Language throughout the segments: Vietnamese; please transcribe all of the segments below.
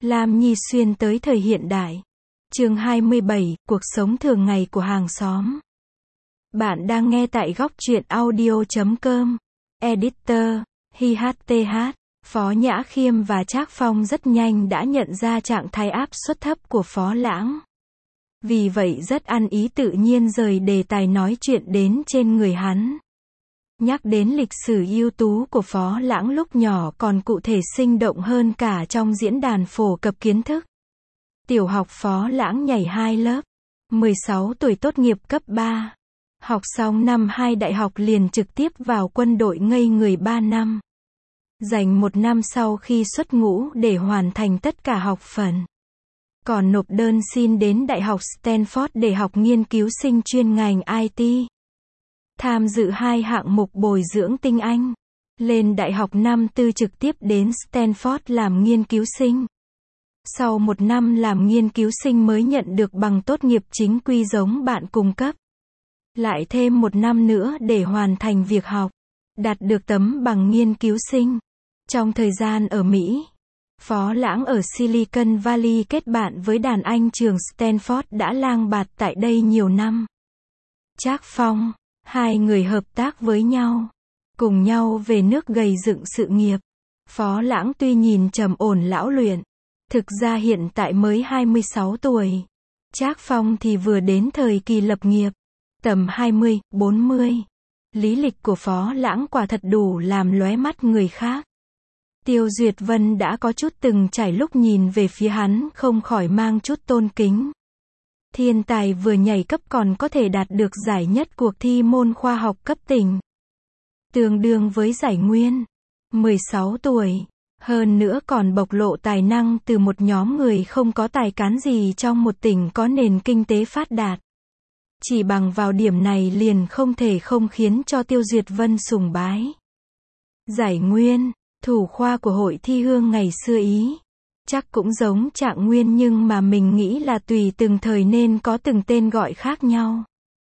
Lam Nhi xuyên tới thời hiện đại. Chương 27, cuộc sống thường ngày của hàng xóm. Bạn đang nghe tại góc truyện audio.com. Editor, HTH. Phó Nhã Khiêm và Trác Phong rất nhanh đã nhận ra trạng thái áp suất thấp của Phó Lãng. Vì vậy rất ăn ý tự nhiên rời đề tài nói chuyện đến trên người hắn. Nhắc đến lịch sử ưu tú của Phó Lãng lúc nhỏ còn cụ thể sinh động hơn cả trong diễn đàn phổ cập kiến thức. Tiểu học Phó Lãng nhảy 2 lớp. 16 tuổi tốt nghiệp cấp 3. Học xong năm 2 đại học liền trực tiếp vào quân đội ngây người 3 năm. Dành 1 năm sau khi xuất ngũ để hoàn thành tất cả học phần. Còn nộp đơn xin đến Đại học Stanford để học nghiên cứu sinh chuyên ngành IT. Tham dự 2 hạng mục bồi dưỡng tinh Anh. Lên đại học năm tư trực tiếp đến Stanford làm nghiên cứu sinh. Sau 1 năm làm nghiên cứu sinh mới nhận được bằng tốt nghiệp chính quy giống bạn cùng cấp. Lại thêm 1 năm nữa để hoàn thành việc học. Đạt được tấm bằng nghiên cứu sinh. Trong thời gian ở Mỹ, Phó Lãng ở Silicon Valley kết bạn với đàn anh trường Stanford đã lang bạt tại đây nhiều năm. Trác Phong, 2 người hợp tác với nhau, cùng nhau về nước gầy dựng sự nghiệp. Phó Lãng tuy nhìn trầm ổn lão luyện, thực ra hiện tại mới 26 tuổi. Trác Phong thì vừa đến thời kỳ lập nghiệp, tầm 20, 40. Lý lịch của Phó Lãng quả thật đủ làm lóe mắt người khác. Tiêu Duyệt Vân đã có chút từng trải lúc nhìn về phía hắn không khỏi mang chút tôn kính. Thiên tài vừa nhảy cấp còn có thể đạt được giải nhất cuộc thi môn khoa học cấp tỉnh. Tương đương với giải nguyên. 16 tuổi. Hơn nữa còn bộc lộ tài năng từ một nhóm người không có tài cán gì trong một tỉnh có nền kinh tế phát đạt. Chỉ bằng vào điểm này liền không thể không khiến cho Tiêu Duyệt Vân sùng bái. Giải nguyên, thủ khoa của hội thi hương ngày xưa Ý. Chắc cũng giống Trạng Nguyên nhưng mà mình nghĩ là tùy từng thời nên có từng tên gọi khác nhau.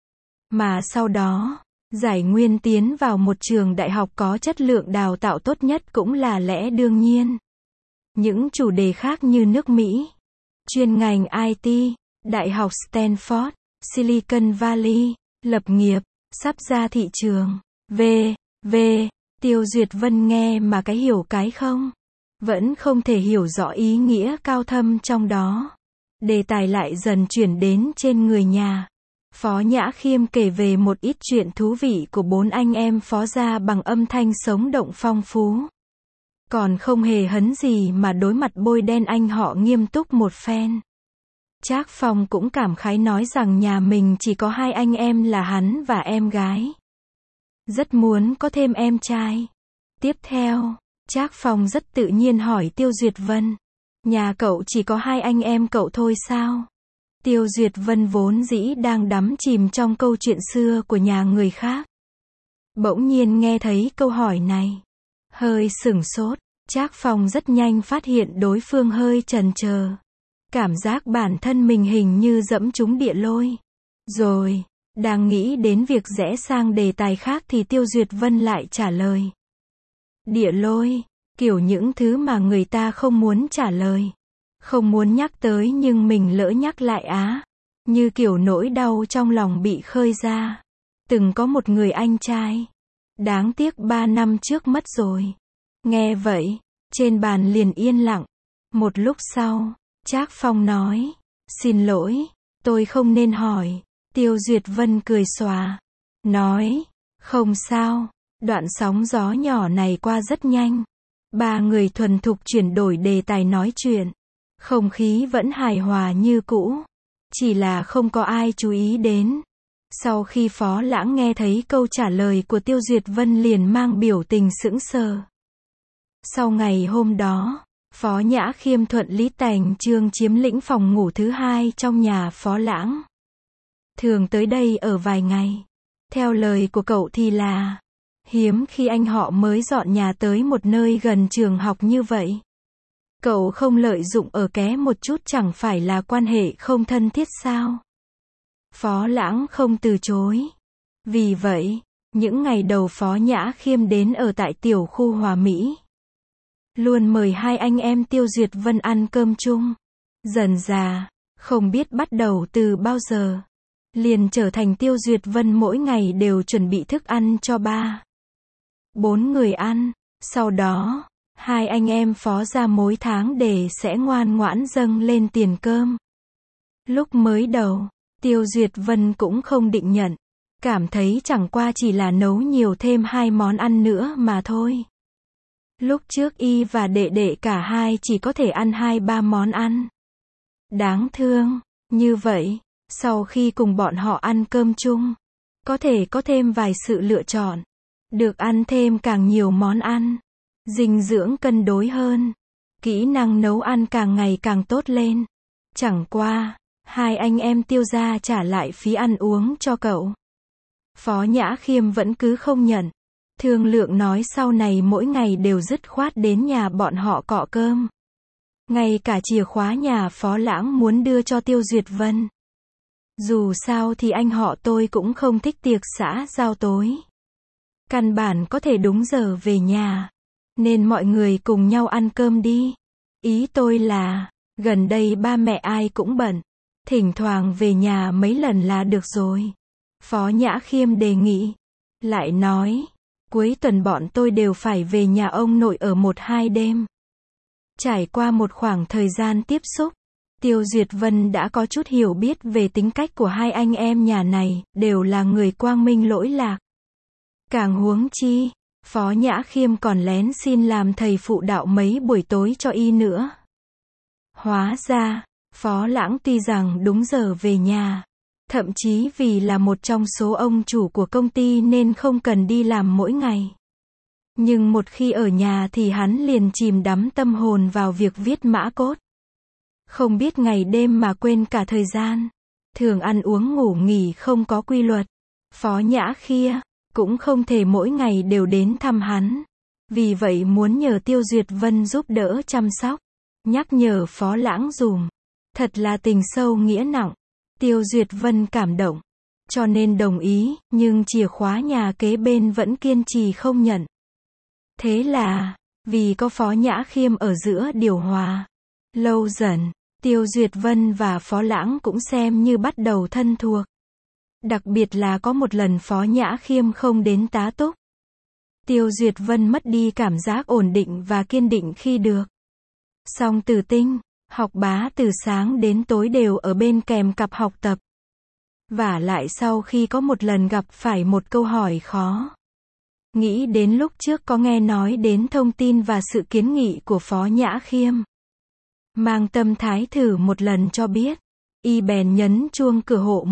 Mà sau đó, giải nguyên tiến vào một trường đại học có chất lượng đào tạo tốt nhất cũng là lẽ đương nhiên. Những chủ đề khác như nước Mỹ, chuyên ngành IT, Đại học Stanford, Silicon Valley, lập nghiệp, sắp ra thị trường, v.v. Tiêu Duyệt Vân nghe mà cái hiểu cái không. Vẫn không thể hiểu rõ ý nghĩa cao thâm trong đó. Đề tài lại dần chuyển đến trên người nhà. Phó Nhã Khiêm kể về một ít chuyện thú vị của 4 anh em Phó gia bằng âm thanh sống động phong phú. Còn không hề hấn gì mà đối mặt bôi đen anh họ nghiêm túc một phen. Trác Phong cũng cảm khái nói rằng nhà mình chỉ có 2 anh em là hắn và em gái. Rất muốn có thêm em trai. Tiếp theo, Trác Phong rất tự nhiên hỏi Tiêu Duyệt Vân. Nhà cậu chỉ có 2 anh em cậu thôi sao? Tiêu Duyệt Vân vốn dĩ đang đắm chìm trong câu chuyện xưa của nhà người khác. Bỗng nhiên nghe thấy câu hỏi này. Hơi sửng sốt, Trác Phong rất nhanh phát hiện đối phương hơi chần chờ. Cảm giác bản thân mình hình như dẫm trúng địa lôi. Rồi, đang nghĩ đến việc rẽ sang đề tài khác thì Tiêu Duyệt Vân lại trả lời. Địa lôi, kiểu những thứ mà người ta không muốn trả lời. Không muốn nhắc tới nhưng mình lỡ nhắc lại á. Như kiểu nỗi đau trong lòng bị khơi ra. Từng có một người anh trai. Đáng tiếc 3 năm trước mất rồi. Nghe vậy, trên bàn liền yên lặng. Một lúc sau, Trác Phong nói. Xin lỗi, tôi không nên hỏi. Tiêu Duyệt Vân cười xòa. Nói, không sao. Đoạn sóng gió nhỏ này qua rất nhanh. 3 người thuần thục chuyển đổi đề tài nói chuyện. Không khí vẫn hài hòa như cũ. Chỉ là không có ai chú ý đến. Sau khi Phó Lãng nghe thấy câu trả lời của Tiêu Duyệt Vân liền mang biểu tình sững sờ. Sau ngày hôm đó, Phó Nhã Khiêm thuận lý thành chương chiếm lĩnh phòng ngủ thứ 2 trong nhà Phó Lãng. Thường tới đây ở vài ngày. Theo lời của cậu thì là hiếm khi anh họ mới dọn nhà tới một nơi gần trường học như vậy. Cậu không lợi dụng ở ké một chút chẳng phải là quan hệ không thân thiết sao? Phó Lãng không từ chối. Vì vậy, những ngày đầu Phó Nhã Khiêm đến ở tại tiểu khu Hòa Mỹ. luôn mời hai anh em Tiêu Duyệt Vân ăn cơm chung. Dần dà, không biết bắt đầu từ bao giờ, liền trở thành Tiêu Duyệt Vân mỗi ngày đều chuẩn bị thức ăn cho 4 người ăn. Sau đó, hai anh em Phó gia mỗi tháng để sẽ ngoan ngoãn dâng lên tiền cơm. Lúc mới đầu, Tiêu Duyệt Vân cũng không định nhận, cảm thấy chẳng qua chỉ là nấu nhiều thêm 2 món ăn nữa mà thôi. Lúc trước y và đệ đệ cả hai chỉ có thể ăn 2-3 món ăn. Đáng thương, như vậy, sau khi cùng bọn họ ăn cơm chung, có thể có thêm vài sự lựa chọn, được ăn thêm càng nhiều món ăn, dinh dưỡng cân đối hơn, kỹ năng nấu ăn càng ngày càng tốt lên. Chẳng qua, hai anh em Tiêu gia trả lại phí ăn uống cho cậu. Phó Nhã Khiêm vẫn cứ không nhận, thương lượng nói sau này mỗi ngày đều dứt khoát đến nhà bọn họ cọ cơm. Ngay cả chìa khóa nhà Phó Lãng muốn đưa cho Tiêu Duyệt Vân. Dù sao thì anh họ tôi cũng không thích tiệc xã giao tối. Căn bản có thể đúng giờ về nhà, nên mọi người cùng nhau ăn cơm đi. Ý tôi là, gần đây ba mẹ ai cũng bận, thỉnh thoảng về nhà mấy lần là được rồi. Phó Nhã Khiêm đề nghị. Lại nói, cuối tuần bọn tôi đều phải về nhà ông nội ở 1-2 đêm. Trải qua một khoảng thời gian tiếp xúc, Tiêu Duyệt Vân đã có chút hiểu biết về tính cách của hai anh em nhà này, đều là người quang minh lỗi lạc. Càng huống chi, Phó Nhã Khiêm còn lén xin làm thầy phụ đạo mấy buổi tối cho y nữa. Hóa ra, Phó Lãng tuy rằng đúng giờ về nhà, thậm chí vì là một trong số ông chủ của công ty nên không cần đi làm mỗi ngày. Nhưng một khi ở nhà thì hắn liền chìm đắm tâm hồn vào việc viết mã code. Không biết ngày đêm mà quên cả thời gian. Thường ăn uống ngủ nghỉ không có quy luật. Phó Nhã Khiêm cũng không thể mỗi ngày đều đến thăm hắn. Vì vậy muốn nhờ Tiêu Duyệt Vân giúp đỡ chăm sóc. Nhắc nhở Phó Lãng dùm. Thật là tình sâu nghĩa nặng. Tiêu Duyệt Vân cảm động. Cho nên đồng ý, nhưng chìa khóa nhà kế bên vẫn kiên trì không nhận. Thế là, vì có Phó Nhã Khiêm ở giữa điều hòa. Lâu dần, Tiêu Duyệt Vân và Phó Lãng cũng xem như bắt đầu thân thuộc. Đặc biệt là có một lần Phó Nhã Khiêm không đến tá túc. Tiêu Duyệt Vân mất đi cảm giác ổn định và kiên định khi được. Song Tử Tinh, Học Bá từ sáng đến tối đều ở bên kèm cặp học tập. Vả lại sau khi có một lần gặp phải một câu hỏi khó. Nghĩ đến lúc trước có nghe nói đến thông tin và sự kiến nghị của Phó Nhã Khiêm. Mang tâm thái thử một lần cho biết. Y bèn nhấn chuông cửa hộ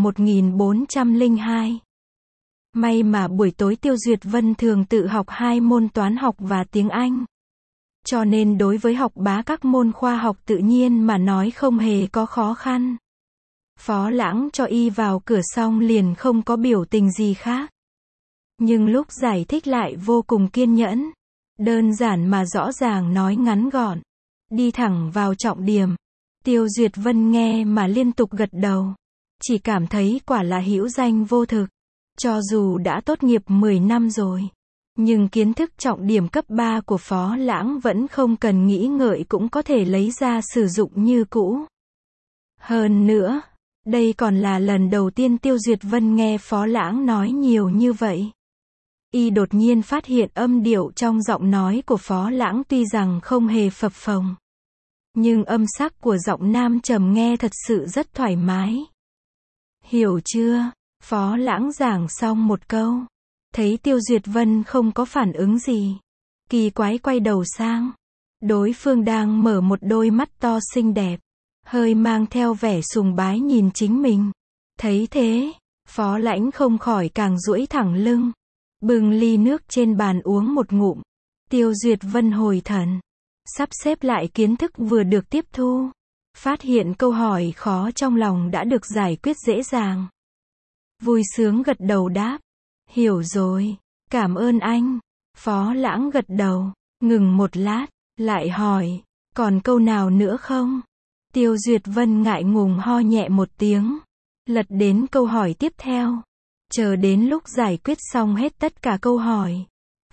1402. May mà buổi tối Tiêu Duyệt Vân thường tự học 2 môn toán học và tiếng Anh. Cho nên đối với Học Bá các môn khoa học tự nhiên mà nói không hề có khó khăn. Phó Lãng cho y vào cửa xong liền không có biểu tình gì khác. Nhưng lúc giải thích lại vô cùng kiên nhẫn. Đơn giản mà rõ ràng nói ngắn gọn. Đi thẳng vào trọng điểm. Tiêu Duyệt Vân nghe mà liên tục gật đầu. Chỉ cảm thấy quả là hữu danh vô thực. Cho dù đã tốt nghiệp 10 năm rồi. Nhưng kiến thức trọng điểm cấp 3 của Phó Lãng vẫn không cần nghĩ ngợi cũng có thể lấy ra sử dụng như cũ. Hơn nữa, đây còn là lần đầu tiên Tiêu Duyệt Vân nghe Phó Lãng nói nhiều như vậy. Y đột nhiên phát hiện âm điệu trong giọng nói của Phó Lãng tuy rằng không hề phập phồng. Nhưng âm sắc của giọng nam trầm nghe thật sự rất thoải mái. Hiểu chưa? Phó Lãng giảng xong một câu. Thấy Tiêu Duyệt Vân không có phản ứng gì. Kỳ quái quay đầu sang. Đối phương đang mở một đôi mắt to xinh đẹp. Hơi mang theo vẻ sùng bái nhìn chính mình. Thấy thế, Phó Lãng không khỏi càng duỗi thẳng lưng. Bưng ly nước trên bàn uống một ngụm. Tiêu Duyệt Vân hồi thần. Sắp xếp lại kiến thức vừa được tiếp thu. Phát hiện câu hỏi khó trong lòng đã được giải quyết dễ dàng. Vui sướng gật đầu đáp. Hiểu rồi. Cảm ơn anh. Phó Lãng gật đầu. Ngừng một lát. Lại hỏi. Còn câu nào nữa không? Tiêu Duyệt Vân ngại ngùng ho nhẹ một tiếng. Lật đến câu hỏi tiếp theo. Chờ đến lúc giải quyết xong hết tất cả câu hỏi.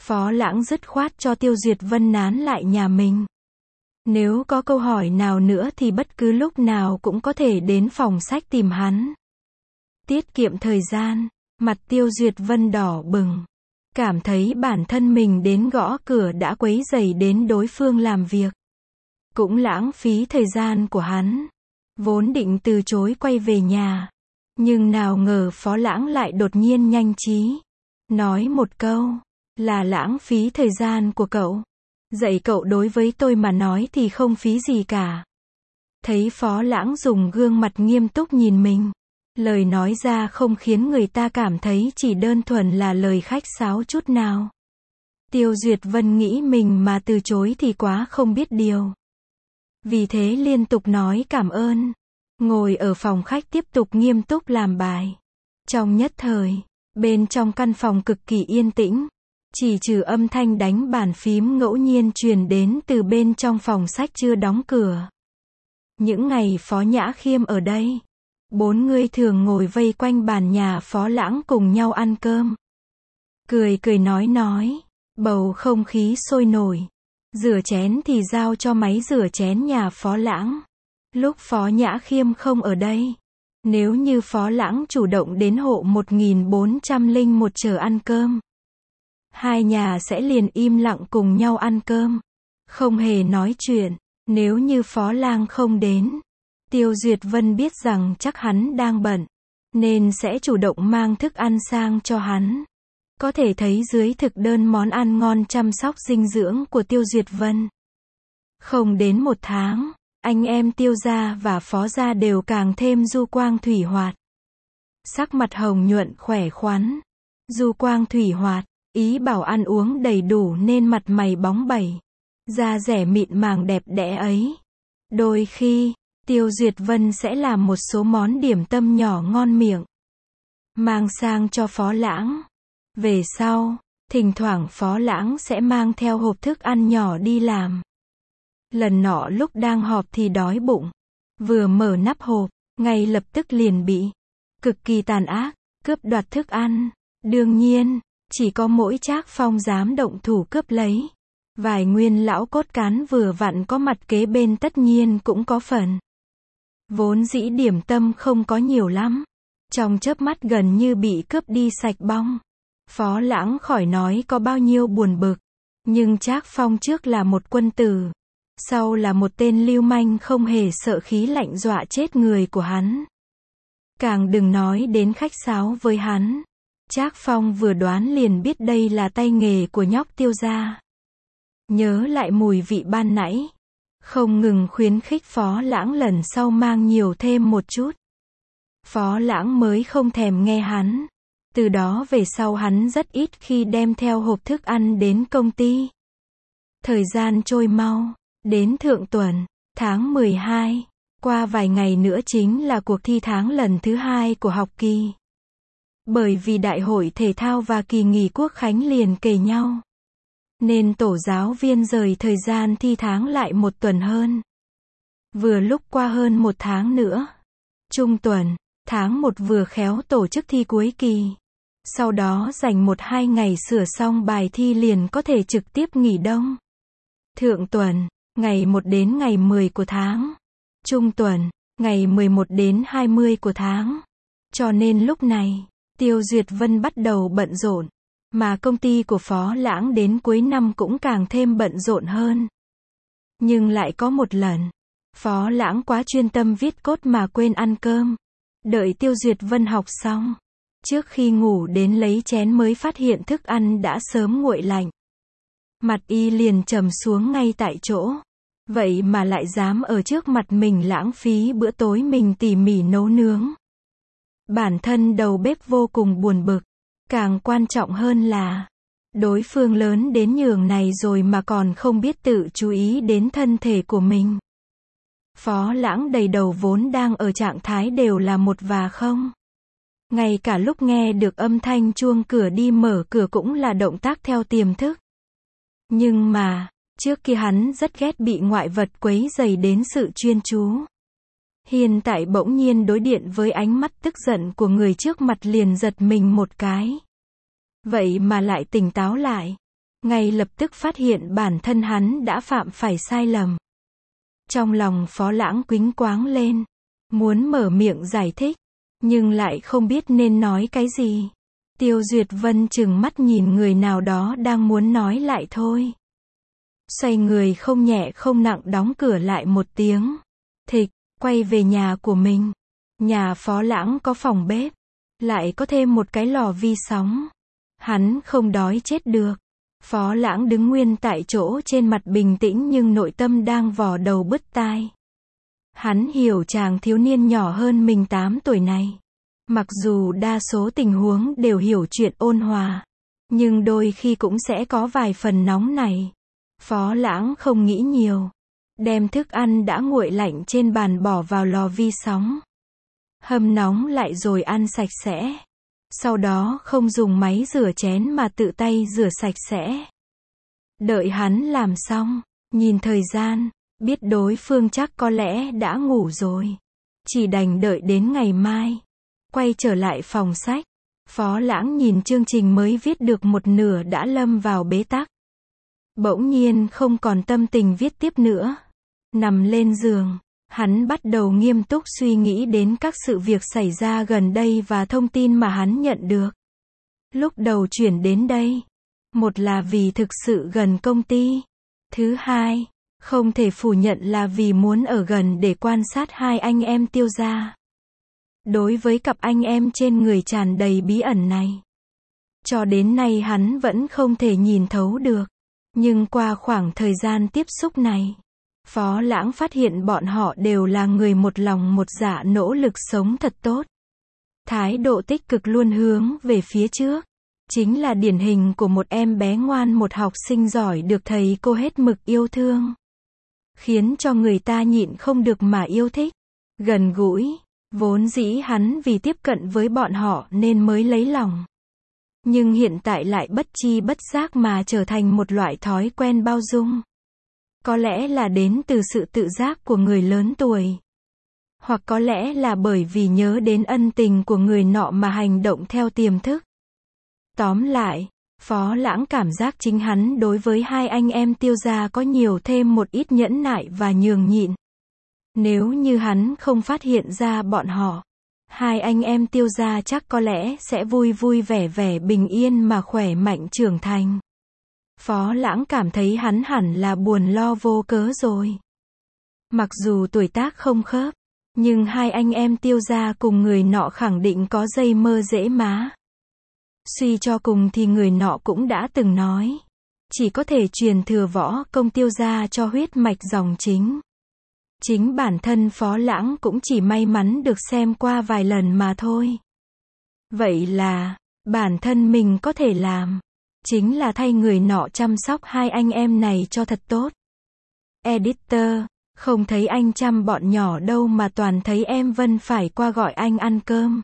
Phó Lãng dứt khoát cho Tiêu Duyệt Vân nán lại nhà mình. Nếu có câu hỏi nào nữa thì bất cứ lúc nào cũng có thể đến phòng sách tìm hắn. Tiết kiệm thời gian, mặt Tiêu Duyệt Vân đỏ bừng. Cảm thấy bản thân mình đến gõ cửa đã quấy rầy đến đối phương làm việc. Cũng lãng phí thời gian của hắn. Vốn định từ chối quay về nhà. Nhưng nào ngờ Phó Lãng lại đột nhiên nhanh trí. Nói một câu, là lãng phí thời gian của cậu. Dạy cậu đối với tôi mà nói thì không phí gì cả. Thấy Phó Lãng dùng gương mặt nghiêm túc nhìn mình. Lời nói ra không khiến người ta cảm thấy chỉ đơn thuần là lời khách sáo chút nào. Tiêu Duyệt Vân nghĩ mình mà từ chối thì quá không biết điều. Vì thế liên tục nói cảm ơn. Ngồi ở phòng khách tiếp tục nghiêm túc làm bài. Trong nhất thời, bên trong căn phòng cực kỳ yên tĩnh. Chỉ trừ âm thanh đánh bàn phím ngẫu nhiên truyền đến từ bên trong phòng sách chưa đóng cửa. Những ngày Phó Nhã Khiêm ở đây, 4 người thường ngồi vây quanh bàn nhà Phó Lãng cùng nhau ăn cơm. Cười cười nói, bầu không khí sôi nổi. Rửa chén thì giao cho máy rửa chén nhà Phó Lãng. Lúc Phó Nhã Khiêm không ở đây, nếu như Phó Lãng chủ động đến hộ 1401 chờ ăn cơm, hai nhà sẽ liền im lặng cùng nhau ăn cơm, không hề nói chuyện. Nếu như Phó Lang không đến, Tiêu Duyệt Vân biết rằng chắc hắn đang bận, nên sẽ chủ động mang thức ăn sang cho hắn. Có thể thấy dưới thực đơn món ăn ngon chăm sóc dinh dưỡng của Tiêu Duyệt Vân. Không đến 1 tháng, anh em Tiêu gia và Phó gia đều càng thêm du quang thủy hoạt. Sắc mặt hồng nhuận khỏe khoắn. Du quang thủy hoạt, ý bảo ăn uống đầy đủ nên mặt mày bóng bẩy. Da dẻ mịn màng đẹp đẽ ấy. Đôi khi, Tiêu Duyệt Vân sẽ làm một số món điểm tâm nhỏ ngon miệng, mang sang cho Phó Lãng. Về sau, thỉnh thoảng Phó Lãng sẽ mang theo hộp thức ăn nhỏ đi làm. Lần nọ lúc đang họp thì đói bụng. Vừa mở nắp hộp, ngay lập tức liền bị cực kỳ tàn ác cướp đoạt thức ăn. Đương nhiên, chỉ có mỗi Trác Phong dám động thủ cướp lấy. Vài nguyên lão cốt cán vừa vặn có mặt kế bên tất nhiên cũng có phần. Vốn dĩ điểm tâm không có nhiều lắm, trong chớp mắt gần như bị cướp đi sạch bong. Phó Lãng khỏi nói có bao nhiêu buồn bực. Nhưng Trác Phong trước là một quân tử, sau là một tên lưu manh không hề sợ khí lạnh dọa chết người của hắn. Càng đừng nói đến khách sáo với hắn. Trác Phong vừa đoán liền biết đây là tay nghề của nhóc Tiêu gia. Nhớ lại mùi vị ban nãy, không ngừng khuyến khích Phó Lãng lần sau mang nhiều thêm một chút. Phó Lãng mới không thèm nghe hắn. Từ đó về sau hắn rất ít khi đem theo hộp thức ăn đến công ty. Thời gian trôi mau, đến thượng tuần, tháng 12, qua vài ngày nữa chính là cuộc thi tháng lần thứ 2 của học kỳ. Bởi vì đại hội thể thao và kỳ nghỉ quốc khánh liền kề nhau, nên tổ giáo viên rời thời gian thi tháng lại 1 tuần hơn. Vừa lúc qua hơn 1 tháng nữa, trung tuần, tháng 1 vừa khéo tổ chức thi cuối kỳ. Sau đó dành 1-2 ngày sửa xong bài thi liền có thể trực tiếp nghỉ đông. Thượng tuần, ngày 1 đến ngày 10 của tháng. Trung tuần, ngày 11 đến 20 của tháng. Cho nên lúc này, Tiêu Duyệt Vân bắt đầu bận rộn. Mà công ty của Phó Lãng đến cuối năm cũng càng thêm bận rộn hơn. Nhưng lại có một lần, Phó Lãng quá chuyên tâm viết code mà quên ăn cơm. Đợi Tiêu Duyệt Vân học xong, trước khi ngủ đến lấy chén mới phát hiện thức ăn đã sớm nguội lạnh. Mặt y liền trầm xuống ngay tại chỗ. Vậy mà lại dám ở trước mặt mình lãng phí bữa tối mình tỉ mỉ nấu nướng. Bản thân đầu bếp vô cùng buồn bực. Càng quan trọng hơn là, đối phương lớn đến nhường này rồi mà còn không biết tự chú ý đến thân thể của mình. Phó Lãng đầy đầu vốn đang ở trạng thái đều là một và không. Ngay cả lúc nghe được âm thanh chuông cửa đi mở cửa cũng là động tác theo tiềm thức. Nhưng mà, trước kia hắn rất ghét bị ngoại vật quấy rầy đến sự chuyên chú. Hiện tại bỗng nhiên đối diện với ánh mắt tức giận của người trước mặt liền giật mình một cái. Vậy mà lại tỉnh táo lại. ngay lập tức phát hiện bản thân hắn đã phạm phải sai lầm. Trong lòng Phó Lãng quĩnh quáng lên, muốn mở miệng giải thích, nhưng lại không biết nên nói cái gì. Tiêu Duyệt Vân trừng mắt nhìn người nào đó đang muốn nói lại thôi. Xoay người không nhẹ không nặng đóng cửa lại một tiếng. Thịch, quay về nhà của mình. Nhà Phó Lãng có phòng bếp, lại có thêm một cái lò vi sóng. Hắn không đói chết được. Phó Lãng đứng nguyên tại chỗ trên mặt bình tĩnh nhưng nội tâm đang vò đầu bứt tai. Hắn hiểu chàng thiếu niên nhỏ hơn mình 8 tuổi này. Mặc dù đa số tình huống đều hiểu chuyện ôn hòa, nhưng đôi khi cũng sẽ có vài phần nóng này. Phó Lãng không nghĩ nhiều, đem thức ăn đã nguội lạnh trên bàn bỏ vào lò vi sóng. Hâm nóng lại rồi ăn sạch sẽ. Sau đó không dùng máy rửa chén mà tự tay rửa sạch sẽ. Đợi hắn làm xong, nhìn thời gian, biết đối phương chắc có lẽ đã ngủ rồi. Chỉ đành đợi đến ngày mai. Quay trở lại phòng sách. Phó Lãng nhìn chương trình mới viết được một nửa đã lâm vào bế tắc. Bỗng nhiên không còn tâm tình viết tiếp nữa. Nằm lên giường, hắn bắt đầu nghiêm túc suy nghĩ đến các sự việc xảy ra gần đây và thông tin mà hắn nhận được. Lúc đầu chuyển đến đây, một là vì thực sự gần công ty. Thứ hai, không thể phủ nhận là vì muốn ở gần để quan sát hai anh em Tiêu gia. Đối với cặp anh em trên người tràn đầy bí ẩn này, cho đến nay hắn vẫn không thể nhìn thấu được. Nhưng qua khoảng thời gian tiếp xúc này, Phó Lãng phát hiện bọn họ đều là người một lòng một dạ nỗ lực sống thật tốt. Thái độ tích cực luôn hướng về phía trước. Chính là điển hình của một em bé ngoan, một học sinh giỏi được thầy cô hết mực yêu thương. Khiến cho người ta nhịn không được mà yêu thích. Gần gũi. Vốn dĩ hắn vì tiếp cận với bọn họ nên mới lấy lòng. Nhưng hiện tại lại bất chi bất giác mà trở thành một loại thói quen bao dung. Có lẽ là đến từ sự tự giác của người lớn tuổi. Hoặc có lẽ là bởi vì nhớ đến ân tình của người nọ mà hành động theo tiềm thức. Tóm lại, Phó Lãng cảm giác chính hắn đối với hai anh em Tiêu gia có nhiều thêm một ít nhẫn nại và nhường nhịn. Nếu như hắn không phát hiện ra bọn họ, hai anh em Tiêu gia chắc có lẽ sẽ vui vui vẻ vẻ bình yên mà khỏe mạnh trưởng thành. Phó Lãng cảm thấy hắn hẳn là buồn lo vô cớ rồi. Mặc dù tuổi tác không khớp, nhưng hai anh em Tiêu gia cùng người nọ khẳng định có dây mơ dễ má. Suy cho cùng thì người nọ cũng đã từng nói, chỉ có thể truyền thừa võ công Tiêu gia cho huyết mạch dòng chính. Chính bản thân Phó Lãng cũng chỉ may mắn được xem qua vài lần mà thôi. Vậy là, bản thân mình có thể làm, chính là thay người nọ chăm sóc hai anh em này cho thật tốt. Editor, không thấy anh chăm bọn nhỏ đâu mà toàn thấy em Vân phải qua gọi anh ăn cơm.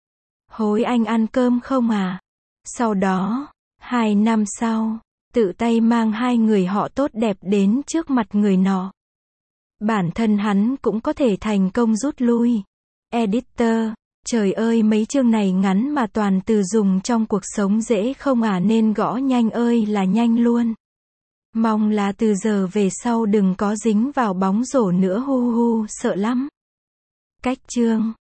Hối anh ăn cơm không à? Sau đó, 2 năm sau, tự tay mang hai người họ tốt đẹp đến trước mặt người nọ. Bản thân hắn cũng có thể thành công rút lui. Editor, trời ơi mấy chương này ngắn mà toàn từ dùng trong cuộc sống dễ không à, nên gõ nhanh ơi là nhanh luôn. Mong là từ giờ về sau đừng có dính vào bóng rổ nữa, hu hu, sợ lắm. Cách chương